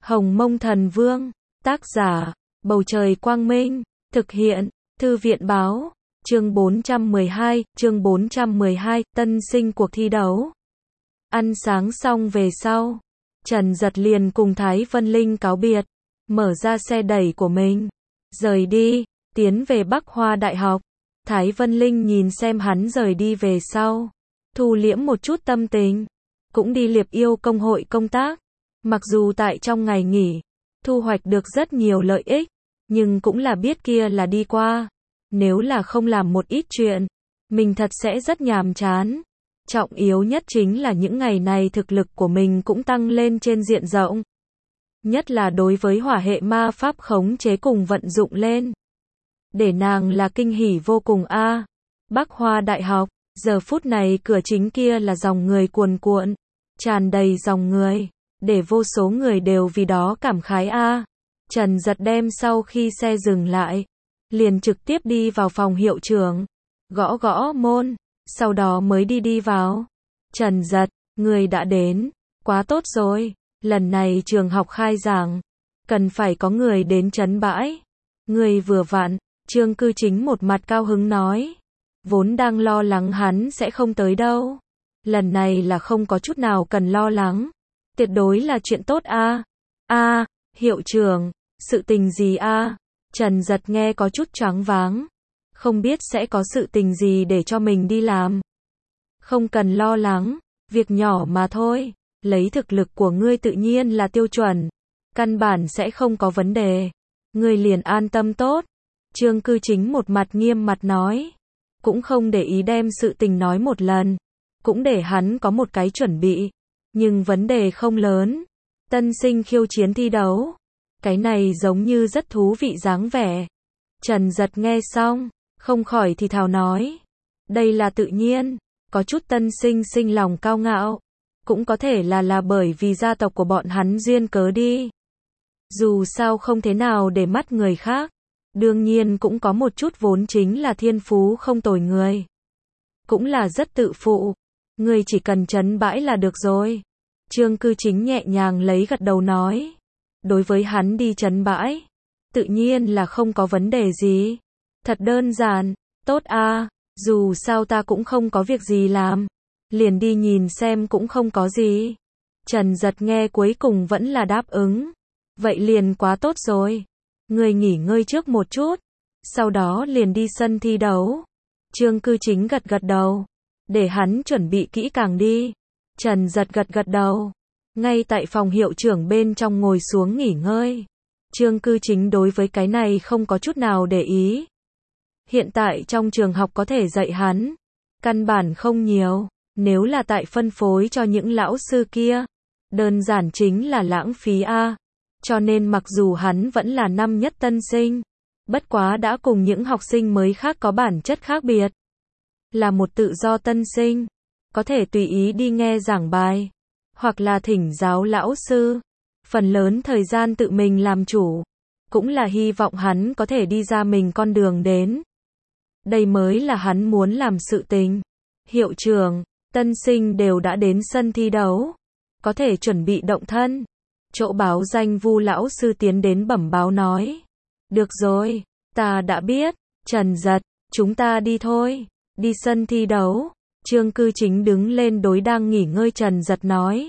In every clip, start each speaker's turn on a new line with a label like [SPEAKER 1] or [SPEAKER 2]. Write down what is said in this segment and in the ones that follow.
[SPEAKER 1] Hồng Mông Thần Vương, tác giả, Bầu Trời Quang Minh, thực hiện, Thư viện Báo, chương 412, tân sinh cuộc thi đấu. Ăn sáng xong về sau, Trần Dật liền cùng Thái Vân Linh cáo biệt, mở ra xe đẩy của mình, rời đi, tiến về Bắc Hoa Đại học. Thái Vân Linh nhìn xem hắn rời đi về sau, thu liễm một chút tâm tình, cũng đi Liệp Yêu công hội công tác. Mặc dù tại trong ngày nghỉ, thu hoạch được rất nhiều lợi ích, nhưng cũng là biết kia là đi qua. Nếu là không làm một ít chuyện, mình thật sẽ rất nhàm chán. Trọng yếu nhất chính là những ngày này thực lực của mình cũng tăng lên trên diện rộng. Nhất là đối với hỏa hệ ma pháp khống chế cùng vận dụng lên. Để nàng là kinh hỉ vô cùng a. Bắc Hoa Đại học, giờ phút này cửa chính kia là dòng người cuồn cuộn, tràn đầy dòng người, để vô số người đều vì đó cảm khái a. Trần Dật đem sau khi xe dừng lại, liền trực tiếp đi vào phòng hiệu trưởng, gõ gõ môn, sau đó mới đi vào. Trần Dật, người đã đến, quá tốt rồi, lần này trường học khai giảng, cần phải có người đến trấn bãi. Người vừa vặn, Trương Cư Chính một mặt cao hứng nói, vốn đang lo lắng hắn sẽ không tới đâu. Lần này là không có chút nào cần lo lắng, tuyệt đối là chuyện tốt a. A, hiệu trưởng, sự tình gì a? Trần Dật nghe có chút choáng váng, không biết sẽ có sự tình gì để cho mình đi làm. Không cần lo lắng, việc nhỏ mà thôi, lấy thực lực của ngươi tự nhiên là tiêu chuẩn, căn bản sẽ không có vấn đề, ngươi liền an tâm tốt. Trương Cư Chính một mặt nghiêm mặt nói, cũng không để ý đem sự tình nói một lần, cũng để hắn có một cái chuẩn bị, nhưng vấn đề không lớn. Tân sinh khiêu chiến thi đấu, cái này giống như rất thú vị dáng vẻ. Trần Dật nghe xong, không khỏi thì thào nói, đây là tự nhiên, có chút tân sinh sinh lòng cao ngạo, cũng có thể là bởi vì gia tộc của bọn hắn duyên cớ đi. Dù sao không thế nào để mắt người khác, đương nhiên cũng có một chút vốn chính là thiên phú không tồi người. Cũng là rất tự phụ, người chỉ cần trấn bãi là được rồi. Trương Cư Chính nhẹ nhàng lấy gật đầu nói, đối với hắn đi trấn bãi, tự nhiên là không có vấn đề gì. Thật đơn giản, tốt a, dù sao ta cũng không có việc gì làm, liền đi nhìn xem cũng không có gì. Trần Dật nghe cuối cùng vẫn là đáp ứng, vậy liền quá tốt rồi. Người nghỉ ngơi trước một chút, sau đó liền đi sân thi đấu. Trương Cư Chính gật đầu, để hắn chuẩn bị kỹ càng đi. Trần Dật gật đầu, ngay tại phòng hiệu trưởng bên trong ngồi xuống nghỉ ngơi. Trương Cư Chính đối với cái này không có chút nào để ý. Hiện tại trong trường học có thể dạy hắn, căn bản không nhiều, nếu là tại phân phối cho những lão sư kia, đơn giản chính là lãng phí a. Cho nên mặc dù hắn vẫn là năm nhất tân sinh, bất quá đã cùng những học sinh mới khác có bản chất khác biệt. Là một tự do tân sinh, có thể tùy ý đi nghe giảng bài, hoặc là thỉnh giáo lão sư, phần lớn thời gian tự mình làm chủ, cũng là hy vọng hắn có thể đi ra mình con đường đến. Đây mới là hắn muốn làm sự tình. Hiệu trưởng, tân sinh đều đã đến sân thi đấu, có thể chuẩn bị động thân. Chỗ báo danh Vu lão sư tiến đến bẩm báo nói, được rồi, ta đã biết. Trần Dật, chúng ta đi thôi, đi sân thi đấu. Trương Cư Chính đứng lên đối đang nghỉ ngơi Trần Dật nói.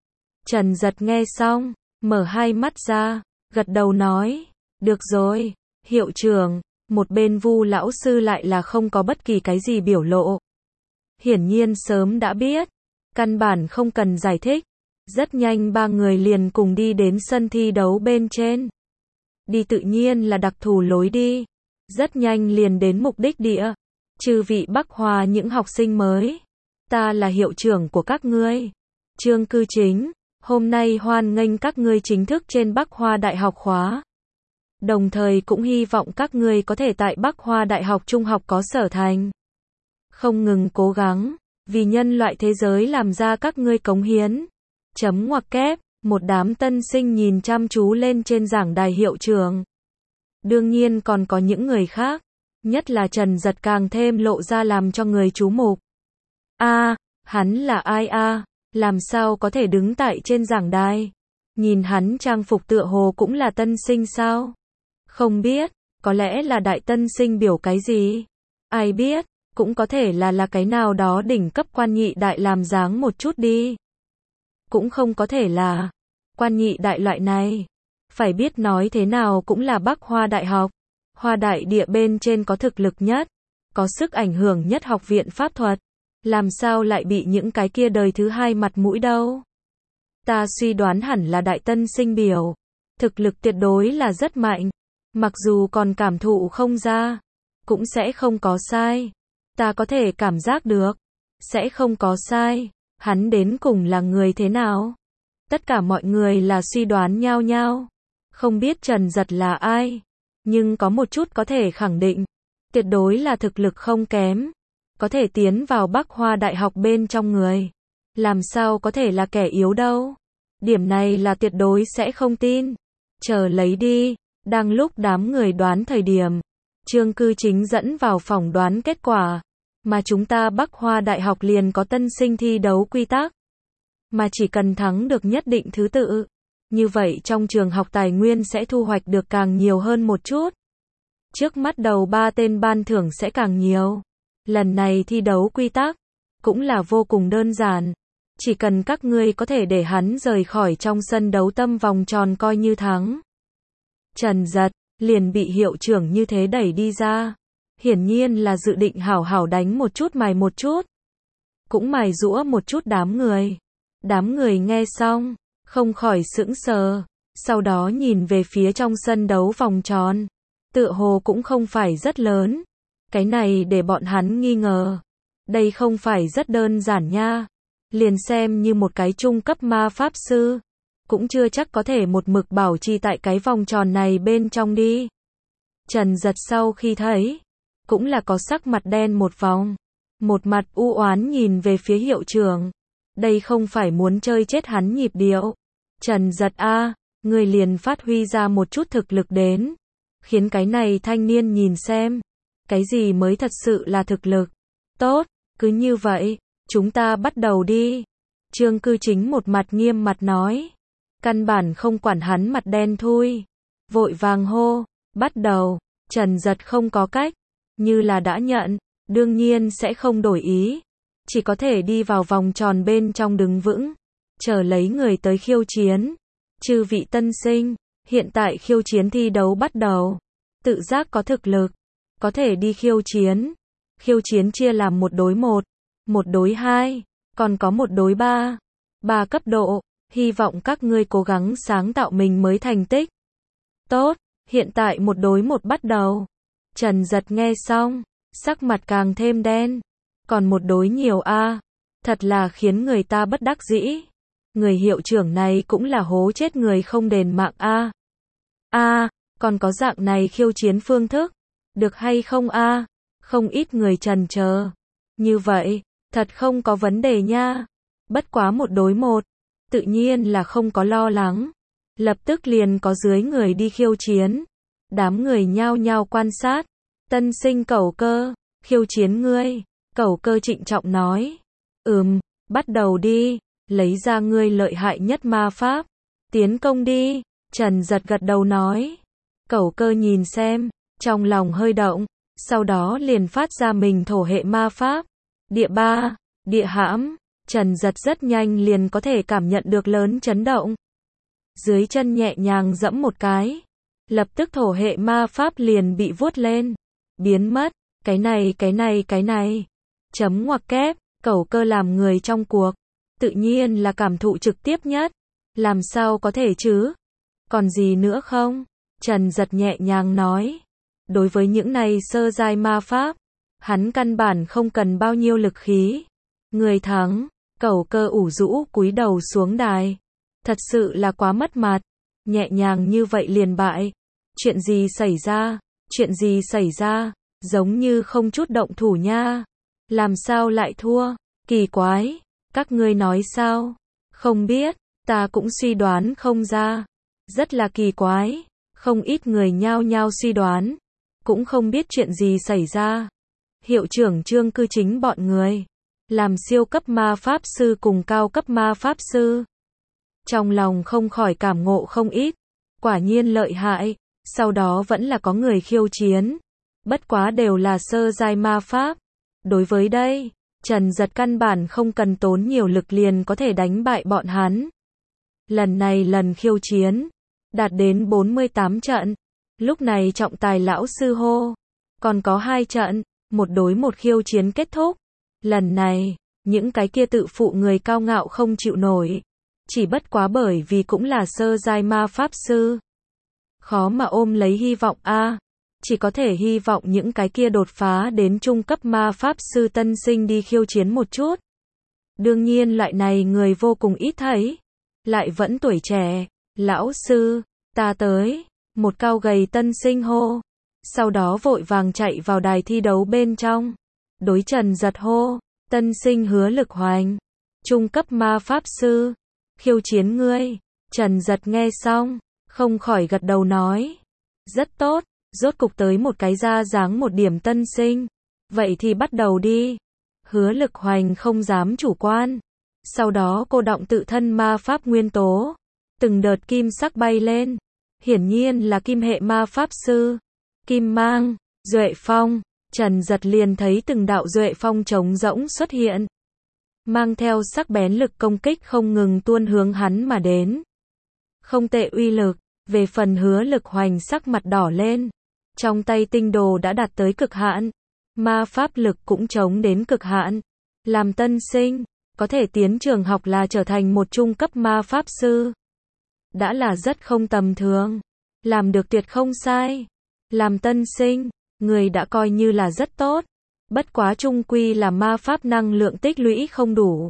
[SPEAKER 1] Trần Dật nghe xong, mở hai mắt ra, gật đầu nói, được rồi, hiệu trưởng. Một bên Vu lão sư lại là không có bất kỳ cái gì biểu lộ. Hiển nhiên sớm đã biết, căn bản không cần giải thích. Rất nhanh ba người liền cùng đi đến sân thi đấu bên trên. Đi tự nhiên là đặc thù lối đi. Rất nhanh liền đến mục đích địa. Chư vị Bắc Hoa những học sinh mới, ta là hiệu trưởng của các ngươi, Trương Cư Chính, hôm nay hoan nghênh các ngươi chính thức trên Bắc Hoa Đại học khóa. Đồng thời cũng hy vọng các ngươi có thể tại Bắc Hoa Đại học Trung học có sở thành. Không ngừng cố gắng, vì nhân loại thế giới làm ra các ngươi cống hiến. Chấm ngoặc kép, một đám tân sinh nhìn chăm chú lên trên giảng đài hiệu trưởng. Đương nhiên còn có những người khác, nhất là Trần Dật càng thêm lộ ra làm cho người chú mục. A, hắn là ai a? Làm sao có thể đứng tại trên giảng đài? Nhìn hắn trang phục tựa hồ cũng là tân sinh sao? Không biết, có lẽ là đại tân sinh biểu cái gì? Ai biết, cũng có thể là cái nào đó đỉnh cấp quan nhị đại làm dáng một chút đi. Cũng không có thể là quan nhị đại loại này. Phải biết nói thế nào cũng là Bắc Hoa Đại học. Hoa Đại địa bên trên có thực lực nhất, có sức ảnh hưởng nhất học viện pháp thuật. Làm sao lại bị những cái kia đời thứ hai mặt mũi đâu? Ta suy đoán hẳn là đại tân sinh biểu. Thực lực tuyệt đối là rất mạnh. Mặc dù còn cảm thụ không ra, cũng sẽ không có sai. Ta có thể cảm giác được, sẽ không có sai. Hắn đến cùng là người thế nào? Tất cả mọi người là suy đoán nhau nhau. Không biết Trần Giật là ai, nhưng có một chút có thể khẳng định, tuyệt đối là thực lực không kém. Có thể tiến vào Bắc Hoa Đại học bên trong người. Làm sao có thể là kẻ yếu đâu? Điểm này là tuyệt đối sẽ không tin. Chờ lấy đi. Đang lúc đám người đoán thời điểm, Trương Cư Chính dẫn vào phòng đoán kết quả. Mà chúng ta Bắc Hoa Đại học liền có tân sinh thi đấu quy tắc. Mà chỉ cần thắng được nhất định thứ tự. Như vậy trong trường học tài nguyên sẽ thu hoạch được càng nhiều hơn một chút. Trước mắt đầu 3 tên ban thưởng sẽ càng nhiều. Lần này thi đấu quy tắc cũng là vô cùng đơn giản. Chỉ cần các ngươi có thể để hắn rời khỏi trong sân đấu tâm vòng tròn coi như thắng. Trần Giật liền bị hiệu trưởng như thế đẩy đi ra. Hiển nhiên là dự định hảo hảo đánh một chút mài một chút. Cũng mài giũa một chút đám người. Đám người nghe xong, không khỏi sững sờ. Sau đó nhìn về phía trong sân đấu vòng tròn. Tựa hồ cũng không phải rất lớn. Cái này để bọn hắn nghi ngờ. Đây không phải rất đơn giản nha. Liền xem như một cái trung cấp ma pháp sư. Cũng chưa chắc có thể một mực bảo trì tại cái vòng tròn này bên trong đi. Trần Giật sau khi thấy, cũng là có sắc mặt đen một vòng. Một mặt u oán nhìn về phía hiệu trưởng. Đây không phải muốn chơi chết hắn nhịp điệu. Trần Giật a, người liền phát huy ra một chút thực lực đến. Khiến cái này thanh niên nhìn xem. Cái gì mới thật sự là thực lực. Tốt, cứ như vậy, chúng ta bắt đầu đi. Trương Cư Chính một mặt nghiêm mặt nói. Căn bản không quản hắn mặt đen thui. Vội vàng hô, bắt đầu. Trần Giật không có cách. Như là đã nhận, đương nhiên sẽ không đổi ý. Chỉ có thể đi vào vòng tròn bên trong đứng vững. Chờ lấy người tới khiêu chiến. Chư vị tân sinh, hiện tại khiêu chiến thi đấu bắt đầu. Tự giác có thực lực, có thể đi khiêu chiến. Khiêu chiến chia làm 1 đối 1, 1 đối 2, còn có 1 đối 3. 3 cấp độ, hy vọng các ngươi cố gắng sáng tạo mình mới thành tích. Tốt, hiện tại 1 đối 1 bắt đầu. Trần Giật nghe xong, sắc mặt càng thêm đen. Còn 1 đối nhiều a, thật là khiến người ta bất đắc dĩ. Người hiệu trưởng này cũng là hố chết người không đền mạng a. Còn có dạng này khiêu chiến phương thức, được hay không a? Không ít người chần chờ. Như vậy, thật không có vấn đề nha. Bất quá 1 đối 1, tự nhiên là không có lo lắng. Lập tức liền có dưới người đi khiêu chiến. Đám người nhao nhao quan sát. Tân sinh Cẩu Cơ, khiêu chiến ngươi. Cẩu Cơ trịnh trọng nói. Bắt đầu đi. Lấy ra ngươi lợi hại nhất ma pháp. Tiến công đi. Trần Giật gật đầu nói. Cẩu Cơ nhìn xem, trong lòng hơi động. Sau đó liền phát ra mình thổ hệ ma pháp. Địa ba, địa hãm. Trần Giật rất nhanh liền có thể cảm nhận được lớn chấn động. Dưới chân nhẹ nhàng giẫm một cái. Lập tức thổ hệ ma pháp liền bị vuốt lên. Biến mất. Cái này. Chấm ngoặc kép. Cẩu Cơ làm người trong cuộc. Tự nhiên là cảm thụ trực tiếp nhất. Làm sao có thể chứ? Còn gì nữa không? Trần Giật nhẹ nhàng nói. Đối với những này sơ giai ma pháp, hắn căn bản không cần bao nhiêu lực khí. Người thắng. Cẩu Cơ ủ rũ cúi đầu xuống đài. Thật sự là quá mất mặt. Nhẹ nhàng như vậy liền bại. Chuyện gì xảy ra? Giống như không chút động thủ nha. Làm sao lại thua? Kỳ quái. Các ngươi nói sao? Không biết. Ta cũng suy đoán không ra. Rất là kỳ quái. Không ít người nhao nhao suy đoán. Cũng không biết chuyện gì xảy ra. Hiệu trưởng Trương Cư Chính bọn người. Làm siêu cấp ma pháp sư cùng cao cấp ma pháp sư. Trong lòng không khỏi cảm ngộ không ít, quả nhiên lợi hại, sau đó vẫn là có người khiêu chiến, bất quá đều là sơ giai ma pháp. Đối với đây, Trần Giật căn bản không cần tốn nhiều lực liền có thể đánh bại bọn hắn. Lần này lần khiêu chiến, đạt đến 48 trận, lúc này trọng tài lão sư hô, còn có 2 trận, một đối một khiêu chiến kết thúc. Lần này, những cái kia tự phụ người cao ngạo không chịu nổi, chỉ bất quá bởi vì cũng là sơ giai ma pháp sư. Khó mà ôm lấy hy vọng a, chỉ có thể hy vọng những cái kia đột phá đến trung cấp ma pháp sư tân sinh đi khiêu chiến một chút. Đương nhiên loại này người vô cùng ít thấy, lại vẫn tuổi trẻ. Lão sư, ta tới, một cao gầy tân sinh hô, sau đó vội vàng chạy vào đài thi đấu bên trong, đối Trần Giật hô, tân sinh Hứa Lực Hoành, trung cấp ma pháp sư, khiêu chiến ngươi. Trần Giật nghe xong, không khỏi gật đầu nói, rất tốt, rốt cục tới một cái ra dáng một điểm tân sinh, vậy thì bắt đầu đi. Hứa Lực Hoành không dám chủ quan, sau đó cô động tự thân ma pháp nguyên tố, từng đợt kim sắc bay lên, hiển nhiên là kim hệ ma pháp sư. Kim mang, duệ phong, Trần Giật liền thấy từng đạo duệ phong trống rỗng xuất hiện, mang theo sắc bén lực công kích không ngừng tuôn hướng hắn mà đến. Không tệ uy lực, về phần Hứa Lực Hoành sắc mặt đỏ lên, trong tay tinh đồ đã đạt tới cực hạn, ma pháp lực cũng chống đến cực hạn. Làm tân sinh, có thể tiến trường học là trở thành một trung cấp ma pháp sư, đã là rất không tầm thường, làm được tuyệt không sai. Làm tân sinh, người đã coi như là rất tốt, bất quá chung quy là ma pháp năng lượng tích lũy không đủ,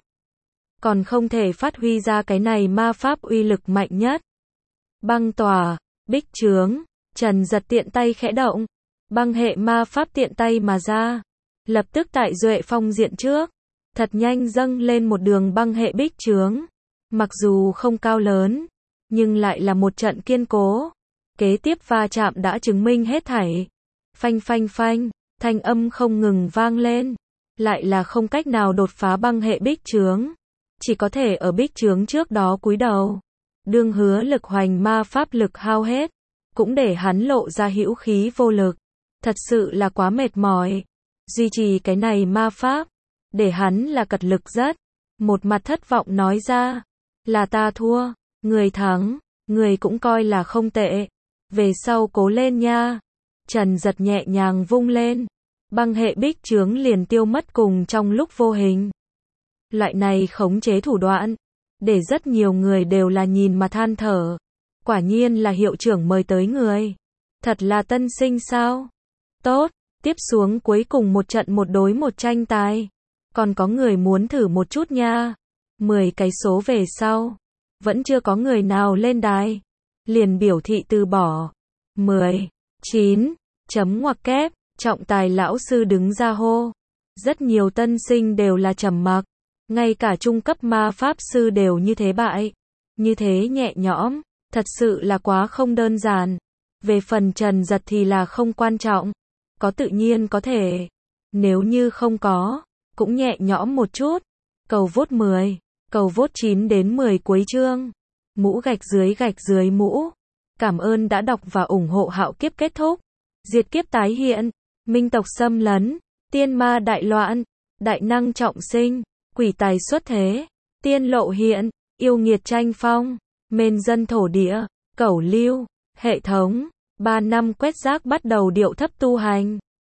[SPEAKER 1] còn không thể phát huy ra cái này ma pháp uy lực mạnh nhất. Băng tỏa, bích trướng, Trần Giật tiện tay khẽ động, băng hệ ma pháp tiện tay mà ra, lập tức tại duệ phong diện trước, thật nhanh dâng lên một đường băng hệ bích trướng, mặc dù không cao lớn, nhưng lại là một trận kiên cố. Kế tiếp va chạm đã chứng minh hết thảy. Phanh phanh phanh, thanh âm không ngừng vang lên, lại là không cách nào đột phá băng hệ bích trướng, chỉ có thể ở bích trướng trước đó cúi đầu. Đương Hứa Lực Hoành ma pháp lực hao hết, cũng để hắn lộ ra hữu khí vô lực, thật sự là quá mệt mỏi. Duy trì cái này ma pháp, để hắn là cật lực rất. Một mặt thất vọng nói ra, là ta thua, người thắng, người cũng coi là không tệ. Về sau cố lên nha. Trần Giật nhẹ nhàng vung lên, băng hệ bích trướng liền tiêu mất cùng trong lúc vô hình. Loại này khống chế thủ đoạn, để rất nhiều người đều là nhìn mà than thở. Quả nhiên là hiệu trưởng mời tới người. Thật là tân sinh sao? Tốt, tiếp xuống cuối cùng một trận một đối một tranh tài. Còn có người muốn thử một chút nha. 10 cái số về sau, vẫn chưa có người nào lên đài, liền biểu thị từ bỏ. 10, 9, chấm ngoặc kép, trọng tài lão sư đứng ra hô. Rất nhiều tân sinh đều là trầm mặc, ngay cả trung cấp ma pháp sư đều như thế bại. Như thế nhẹ nhõm, thật sự là quá không đơn giản. Về phần Trần Giật thì là không quan trọng, có tự nhiên có thể, nếu như không có, cũng nhẹ nhõm một chút. Cầu vote 10, cầu vote 9 đến 10 cuối chương. Mũ gạch dưới mũ. Cảm ơn đã đọc và ủng hộ Hạo Kiếp kết thúc. Diệt kiếp tái hiện, minh tộc xâm lấn, tiên ma đại loạn, đại năng trọng sinh, quỷ tài xuất thế, tiên lộ hiện, yêu nghiệt tranh phong, mên dân thổ địa, cẩu lưu, hệ thống. 3 năm quét rác bắt đầu điệu thấp tu hành.